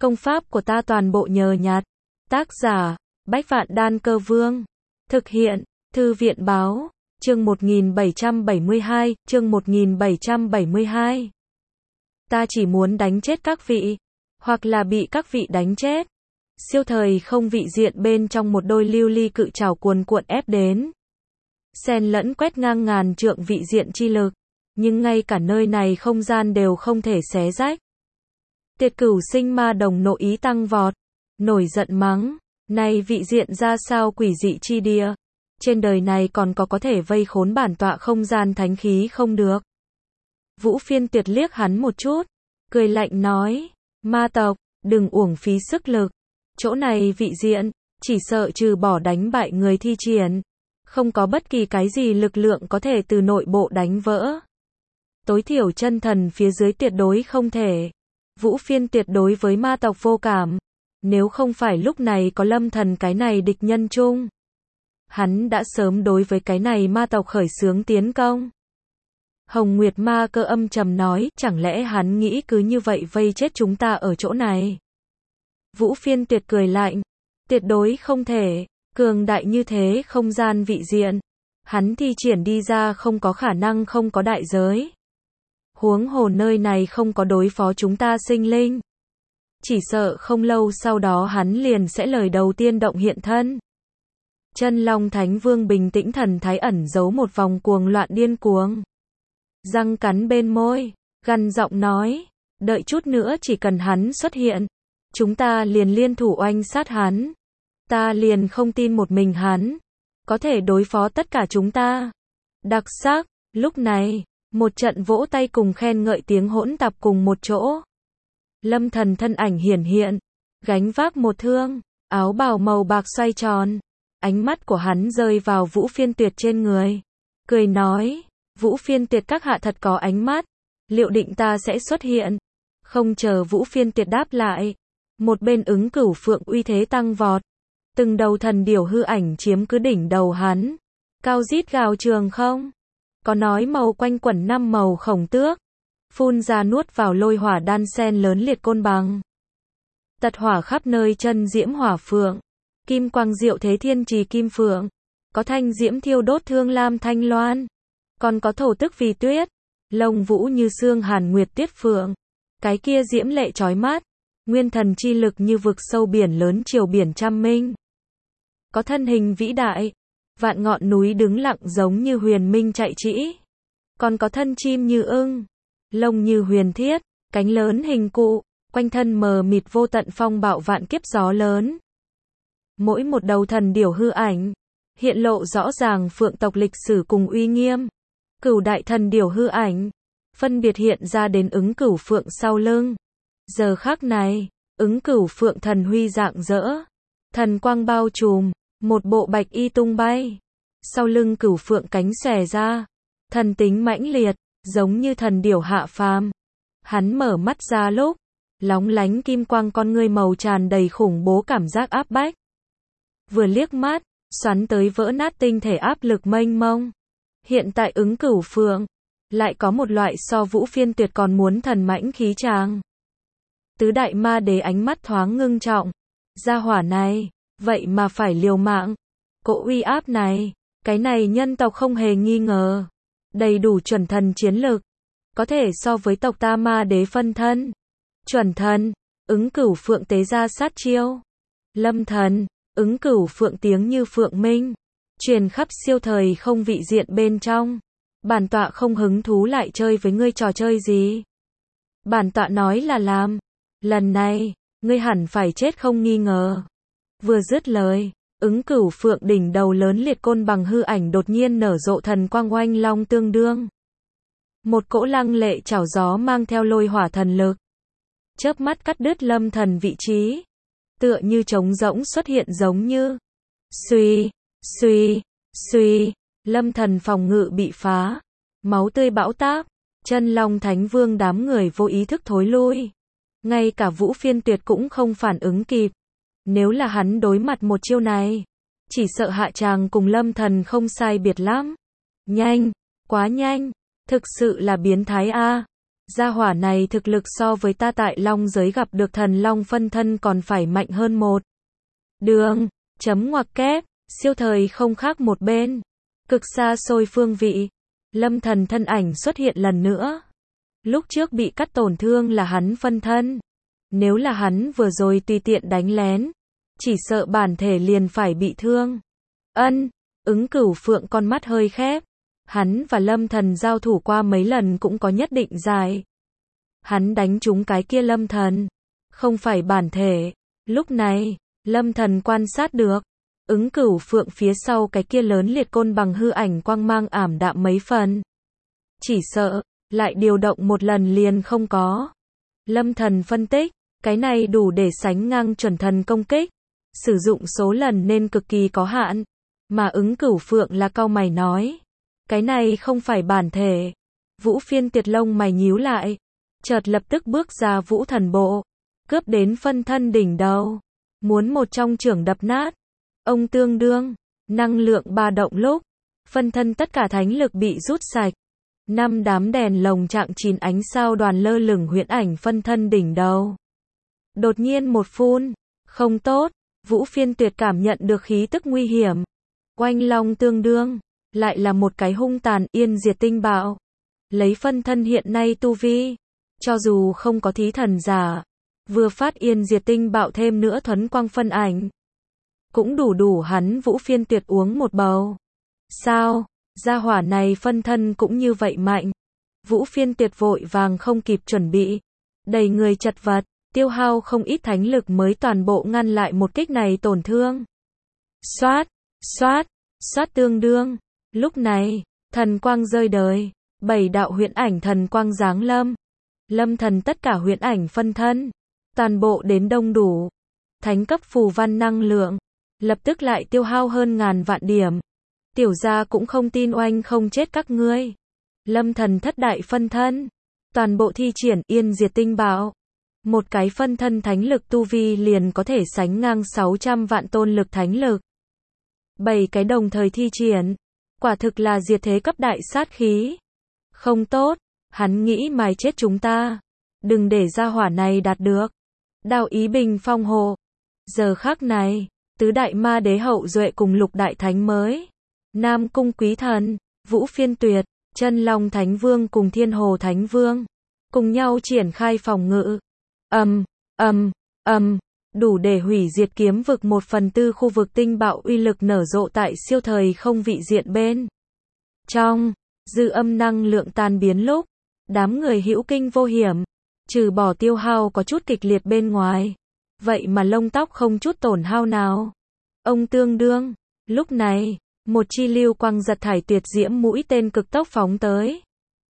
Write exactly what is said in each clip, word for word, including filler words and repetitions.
Công pháp của ta toàn bộ nhờ nhặt. Tác giả, Bách Vạn Đan Cơ Vương. Thực hiện, Thư viện báo, chương một nghìn bảy trăm bảy mươi hai, chương một nghìn bảy trăm bảy mươi hai. Ta chỉ muốn đánh chết các vị, hoặc là bị các vị đánh chết. Siêu thời không vị diện bên trong một đôi lưu ly cự trảo cuồn cuộn ép đến. Xen lẫn quét ngang ngàn trượng vị diện chi lực, nhưng ngay cả nơi này không gian đều không thể xé rách. Tiệt Cửu Sinh Ma Đồng nội ý tăng vọt, nổi giận mắng, này vị diện ra sao quỷ dị chi địa, trên đời này còn có có thể vây khốn bản tọa không gian thánh khí không được. Vũ Phiên Tuyệt liếc hắn một chút, cười lạnh nói, ma tộc, đừng uổng phí sức lực, chỗ này vị diện, chỉ sợ trừ bỏ đánh bại người thi triển, không có bất kỳ cái gì lực lượng có thể từ nội bộ đánh vỡ. Tối thiểu chân thần phía dưới tuyệt đối không thể. Vũ Phiên Tuyệt đối với ma tộc vô cảm. Nếu không phải lúc này có Lâm Thần cái này địch nhân chung, hắn đã sớm đối với cái này ma tộc khởi xướng tiến công. Hồng Nguyệt Ma Cơ âm trầm nói, chẳng lẽ hắn nghĩ cứ như vậy vây chết chúng ta ở chỗ này? Vũ Phiên Tuyệt cười lạnh, tuyệt đối không thể, cường đại như thế không gian vị diện, hắn thi triển đi ra không có khả năng không có đại giới. Huống hồ nơi này không có đối phó chúng ta sinh linh. Chỉ sợ không lâu sau đó hắn liền sẽ lời đầu tiên động hiện thân. Chân Long Thánh Vương bình tĩnh thần thái ẩn giấu một vòng cuồng loạn điên cuồng. Răng cắn bên môi, gằn giọng nói, đợi chút nữa chỉ cần hắn xuất hiện, chúng ta liền liên thủ oanh sát hắn. Ta liền không tin một mình hắn có thể đối phó tất cả chúng ta. Đặc sắc, lúc này, một trận vỗ tay cùng khen ngợi tiếng hỗn tạp cùng một chỗ. Lâm Thần thân ảnh hiển hiện, gánh vác một thương, áo bào màu bạc xoay tròn, ánh mắt của hắn rơi vào Vũ Phiên Tuyệt trên người, cười nói, Vũ Phiên Tuyệt các hạ thật có ánh mắt, liệu định ta sẽ xuất hiện? Không chờ Vũ Phiên Tuyệt đáp lại, một bên Ứng Cửu Phượng uy thế tăng vọt, từng đầu thần điểu hư ảnh chiếm cứ đỉnh đầu hắn, cao rít gào trường không, có nói màu quanh quẩn năm màu khổng tước, phun ra nuốt vào lôi hỏa đan sen lớn liệt côn bằng. Tật hỏa khắp nơi chân diễm hỏa phượng, kim quang diệu thế thiên trì kim phượng, có thanh diễm thiêu đốt thương lam thanh loan, còn có thổ tức vì tuyết, lông vũ như xương hàn nguyệt tuyết phượng, cái kia diễm lệ chói mắt, nguyên thần chi lực như vực sâu biển lớn chiều biển trăm minh. Có thân hình vĩ đại, vạn ngọn núi đứng lặng giống như huyền minh chạy trĩ, còn có thân chim như ưng, lông như huyền thiết, cánh lớn hình cụ, quanh thân mờ mịt vô tận phong bạo vạn kiếp gió lớn. Mỗi một đầu thần điểu hư ảnh, hiện lộ rõ ràng phượng tộc lịch sử cùng uy nghiêm. Cửu đại thần điểu hư ảnh, phân biệt hiện ra đến Ứng Cửu Phượng sau lưng. Giờ khắc này, Ứng Cửu Phượng thần huy rạng rỡ, thần quang bao trùm, một bộ bạch y tung bay. Sau lưng Cửu Phượng cánh xòe ra, thần tính mãnh liệt, giống như thần điểu hạ phàm. Hắn mở mắt ra lúc, lóng lánh kim quang con ngươi màu tràn đầy khủng bố cảm giác áp bách. Vừa liếc mắt, xoắn tới vỡ nát tinh thể áp lực mênh mông. Hiện tại Ứng Cửu Phượng, lại có một loại so Vũ Phiên Tuyệt còn muốn thần mãnh khí tràng. Tứ đại ma đế ánh mắt thoáng ngưng trọng. Gia hỏa này, vậy mà phải liều mạng. Cỗ uy áp này, cái này nhân tộc không hề nghi ngờ. Đầy đủ chuẩn thần chiến lực. Có thể so với tộc ta ma đế phân thân. Chuẩn thần, Ứng Cửu Phượng tế ra sát chiêu. Lâm Thần, Ứng Cửu Phượng tiếng như phượng minh, truyền khắp siêu thời không vị diện bên trong. Bản tọa không hứng thú lại chơi với ngươi trò chơi gì. Bản tọa nói là làm. Lần này, ngươi hẳn phải chết không nghi ngờ. Vừa dứt lời, Ứng Cửu Phượng đỉnh đầu lớn liệt côn bằng hư ảnh đột nhiên nở rộ thần quang oanh long tương đương. Một cỗ lăng lệ chảo gió mang theo lôi hỏa thần lực. Chớp mắt cắt đứt Lâm Thần vị trí. Tựa như trống rỗng xuất hiện giống như. Xuy, xuy, xuy, Lâm Thần phòng ngự bị phá. Máu tươi bão táp. Chân Long Thánh Vương đám người vô ý thức thối lui. Ngay cả Vũ Phiên Tuyệt cũng không phản ứng kịp. Nếu là hắn đối mặt một chiêu này, chỉ sợ hạ tràng cùng Lâm Thần không sai biệt lắm. Nhanh, quá nhanh, thực sự là biến thái a. Gia hỏa này thực lực so với ta tại Long giới gặp được thần Long phân thân còn phải mạnh hơn một đường, chấm ngoặc kép, siêu thời không khác một bên. Cực xa xôi phương vị, Lâm Thần thân ảnh xuất hiện lần nữa. Lúc trước bị cắt tổn thương là hắn phân thân. Nếu là hắn vừa rồi tùy tiện đánh lén, chỉ sợ bản thể liền phải bị thương. Ân, Ứng Cửu Phượng con mắt hơi khép. Hắn và Lâm Thần giao thủ qua mấy lần cũng có nhất định dài. Hắn đánh trúng cái kia Lâm Thần, không phải bản thể. Lúc này, Lâm Thần quan sát được, Ứng Cửu Phượng phía sau cái kia lớn liệt côn bằng hư ảnh quang mang ảm đạm mấy phần. Chỉ sợ, lại điều động một lần liền không có. Lâm Thần phân tích, cái này đủ để sánh ngang chuẩn thần công kích. Sử dụng số lần nên cực kỳ có hạn. Mà Ứng Cửu Phượng là cau mày nói. Cái này không phải bản thể. Vũ Phiên Tiệt lông mày nhíu lại. Chợt lập tức bước ra Vũ Thần Bộ. Cướp đến phân thân đỉnh đầu. Muốn một trong trưởng đập nát. Ông tương đương. Năng lượng ba động lúc. Phân thân tất cả thánh lực bị rút sạch. Năm đám đèn lồng trạng chín ánh sao đoàn lơ lửng huyễn ảnh phân thân đỉnh đầu. Đột nhiên một phun. Không tốt. Vũ Phiên Tuyệt cảm nhận được khí tức nguy hiểm. Oanh long tương đương. Lại là một cái hung tàn yên diệt tinh bạo. Lấy phân thân hiện nay tu vi. Cho dù không có thí thần giả. Vừa phát yên diệt tinh bạo thêm nữa thuấn quang phân ảnh. Cũng đủ đủ hắn Vũ Phiên Tuyệt uống một bầu. Sao? Gia hỏa này phân thân cũng như vậy mạnh. Vũ Phiên Tuyệt vội vàng không kịp chuẩn bị. Đầy người chật vật. Tiêu hao không ít thánh lực mới toàn bộ ngăn lại một kích này tổn thương. Xoát, xoát, xoát tương đương. Lúc này, thần quang rơi đời. Bảy đạo huyễn ảnh thần quang giáng lâm. Lâm Thần tất cả huyễn ảnh phân thân. Toàn bộ đến đông đủ. Thánh cấp phù văn năng lượng. Lập tức lại tiêu hao hơn ngàn vạn điểm. Tiểu gia cũng không tin oanh không chết các ngươi. Lâm Thần thất đại phân thân. Toàn bộ thi triển yên diệt tinh bạo. Một cái phân thân thánh lực tu vi liền có thể sánh ngang sáu trăm vạn tôn lực thánh lực. Bảy cái đồng thời thi triển. Quả thực là diệt thế cấp đại sát khí. Không tốt, hắn nghĩ mài chết chúng ta. Đừng để gia hỏa này đạt được. Đao ý bình phong hộ. Giờ khắc này, tứ đại ma đế hậu duệ cùng lục đại thánh mới. Nam cung quý thần, Vũ Phiên Tuyệt, Chân Long Thánh Vương cùng Thiên Hồ Thánh Vương. Cùng nhau triển khai phòng ngự. Ầm, ầm, ầm, đủ để hủy diệt kiếm vực một phần tư khu vực tinh bạo uy lực nở rộ tại siêu thời không vị diện bên. Trong, dư âm năng lượng tan biến lúc, đám người hữu kinh vô hiểm, trừ bỏ tiêu hao có chút kịch liệt bên ngoài, vậy mà lông tóc không chút tổn hao nào. Ông tương đương, lúc này, một chi lưu quang giật thải tuyệt diễm mũi tên cực tốc phóng tới.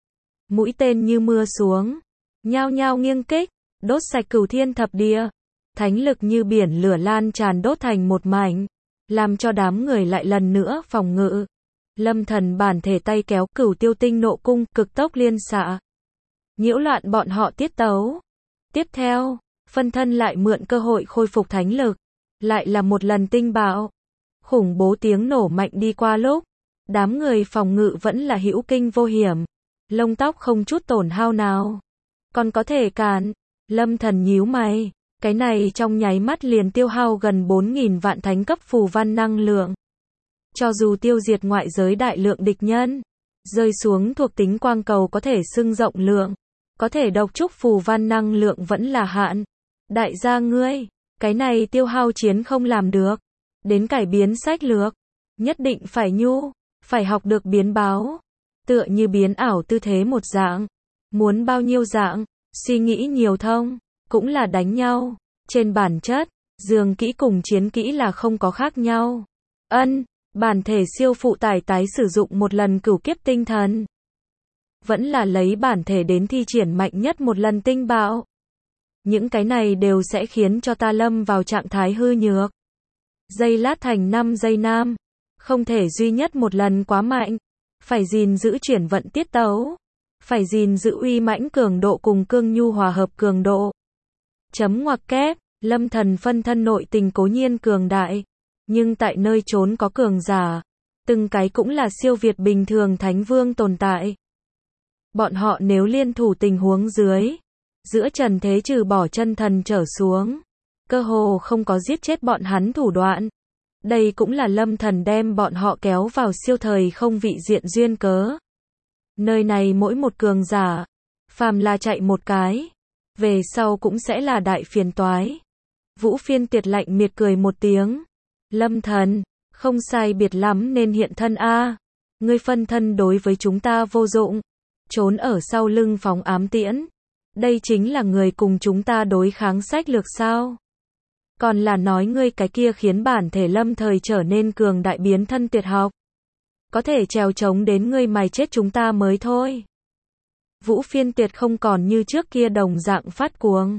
Mũi tên như mưa xuống, nhao nhao nghiêng kích. Đốt sạch cửu thiên thập địa. Thánh lực như biển lửa lan tràn đốt thành một mảnh. Làm cho đám người lại lần nữa phòng ngự. Lâm Thần bản thể tay kéo cửu tiêu tinh nộ cung cực tốc liên xạ. Nhiễu loạn bọn họ tiết tấu. Tiếp theo, phân thân lại mượn cơ hội khôi phục thánh lực. Lại là một lần tinh bạo. Khủng bố tiếng nổ mạnh đi qua lúc. Đám người phòng ngự vẫn là hữu kinh vô hiểm. Lông tóc không chút tổn hao nào. Còn có thể cản. Lâm Thần nhíu mày, cái này trong nháy mắt liền tiêu hao gần bốn nghìn vạn thánh cấp phù văn năng lượng. Cho dù tiêu diệt ngoại giới đại lượng địch nhân, rơi xuống thuộc tính quang cầu có thể xưng rộng lượng, có thể độc trúc phù văn năng lượng vẫn là hạn. Đại gia ngươi, cái này tiêu hao chiến không làm được, đến cải biến sách lược, nhất định phải nhu, phải học được biến báo, tựa như biến ảo tư thế một dạng, muốn bao nhiêu dạng. Suy nghĩ nhiều thông, cũng là đánh nhau. Trên bản chất, dường kỹ cùng chiến kỹ là không có khác nhau. Ân, bản thể siêu phụ tải tái sử dụng một lần cửu kiếp tinh thần. Vẫn là lấy bản thể đến thi triển mạnh nhất một lần tinh bạo. Những cái này đều sẽ khiến cho ta lâm vào trạng thái hư nhược. Giây lát thành năm giây nam. Không thể duy nhất một lần quá mạnh. Phải gìn giữ chuyển vận tiết tấu. Phải gìn giữ uy mãnh cường độ cùng cương nhu hòa hợp cường độ. Chấm ngoặc kép, Lâm Thần phân thân nội tình cố nhiên cường đại, nhưng tại nơi trốn có cường giả, từng cái cũng là siêu việt bình thường thánh vương tồn tại. Bọn họ nếu liên thủ tình huống dưới, giữa trần thế trừ bỏ chân thần trở xuống, cơ hồ không có giết chết bọn hắn thủ đoạn. Đây cũng là Lâm Thần đem bọn họ kéo vào siêu thời không vị diện duyên cớ. Nơi này mỗi một cường giả, phàm là chạy một cái, về sau cũng sẽ là đại phiền toái. Vũ Phiên Tiệt lạnh miệt cười một tiếng. Lâm Thần, không sai biệt lắm nên hiện thân a. Ngươi phân thân đối với chúng ta vô dụng, trốn ở sau lưng phóng ám tiễn. Đây chính là người cùng chúng ta đối kháng sách lược sao? Còn là nói ngươi cái kia khiến bản thể Lâm thời trở nên cường đại biến thân tuyệt học, có thể trèo chống đến ngươi mày chết chúng ta mới thôi. Vũ Phiên Tiệt không còn như trước kia đồng dạng phát cuồng.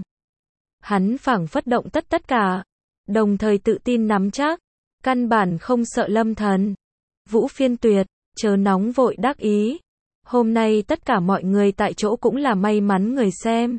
Hắn phảng phất động tất tất cả, đồng thời tự tin nắm chắc, căn bản không sợ Lâm Thần. Vũ Phiên Tuyệt, chớ nóng vội đắc ý. Hôm nay tất cả mọi người tại chỗ cũng là may mắn người xem.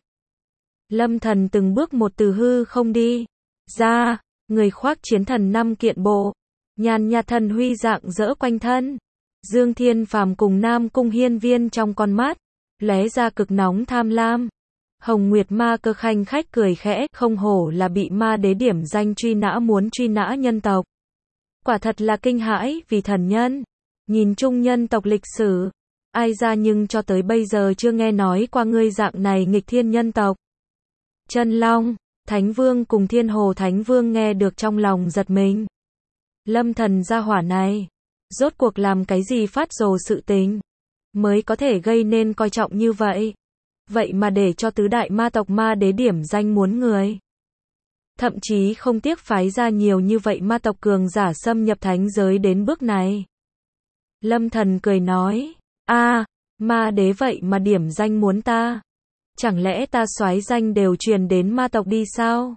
Lâm Thần từng bước một từ hư không đi ra, người khoác chiến thần năm kiện bộ, nhàn nhạt thần huy dạng dỡ quanh thân. Dương Thiên Phàm cùng Nam Cung Hiên Viên trong con mắt lóe ra cực nóng tham lam. Hồng Nguyệt Ma Cơ khanh khách cười khẽ, không hổ là bị ma đế điểm danh truy nã muốn truy nã nhân tộc. Quả thật là kinh hãi, vì thần nhân. Nhìn chung nhân tộc lịch sử, ai ra nhưng cho tới bây giờ chưa nghe nói qua ngươi dạng này nghịch thiên nhân tộc. Chân Long, Thánh Vương cùng Thiên Hồ Thánh Vương nghe được trong lòng giật mình. Lâm Thần gia hỏa này, rốt cuộc làm cái gì phát rồ sự tình, mới có thể gây nên coi trọng như vậy. Vậy mà để cho tứ đại ma tộc ma đế điểm danh muốn người. Thậm chí không tiếc phái ra nhiều như vậy ma tộc cường giả xâm nhập thánh giới đến bước này. Lâm Thần cười nói, a, ma đế vậy mà điểm danh muốn ta. Chẳng lẽ ta soái danh đều truyền đến ma tộc đi sao?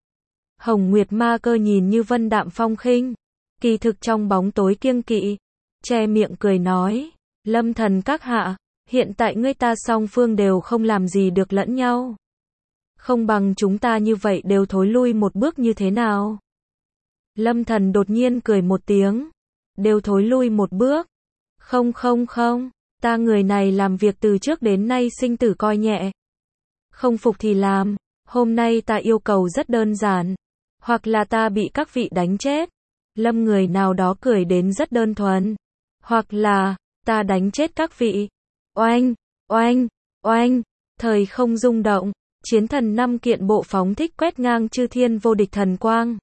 Hồng Nguyệt Ma Cơ nhìn như vân đạm phong khinh, kỳ thực trong bóng tối kiêng kỵ, che miệng cười nói, Lâm Thần các hạ, hiện tại ngươi ta song phương đều không làm gì được lẫn nhau. Không bằng chúng ta như vậy đều thối lui một bước như thế nào? Lâm Thần đột nhiên cười một tiếng, đều thối lui một bước. Không không không, ta người này làm việc từ trước đến nay sinh tử coi nhẹ. Không phục thì làm, hôm nay ta yêu cầu rất đơn giản, hoặc là ta bị các vị đánh chết. Lâm người nào đó cười đến rất đơn thuần, hoặc là ta đánh chết các vị. Oanh, oanh, oanh, thời không rung động, chiến thần năm kiện bộ phóng thích quét ngang chư thiên vô địch thần quang.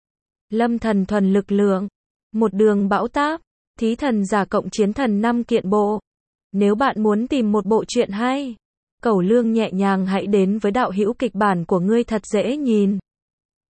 Lâm Thần thuần lực lượng, một đường bão táp, thí thần giả cộng chiến thần năm kiện bộ. Nếu bạn muốn tìm một bộ truyện hay, Cẩu Lương nhẹ nhàng hãy đến với đạo hữu kịch bản của ngươi thật dễ nhìn.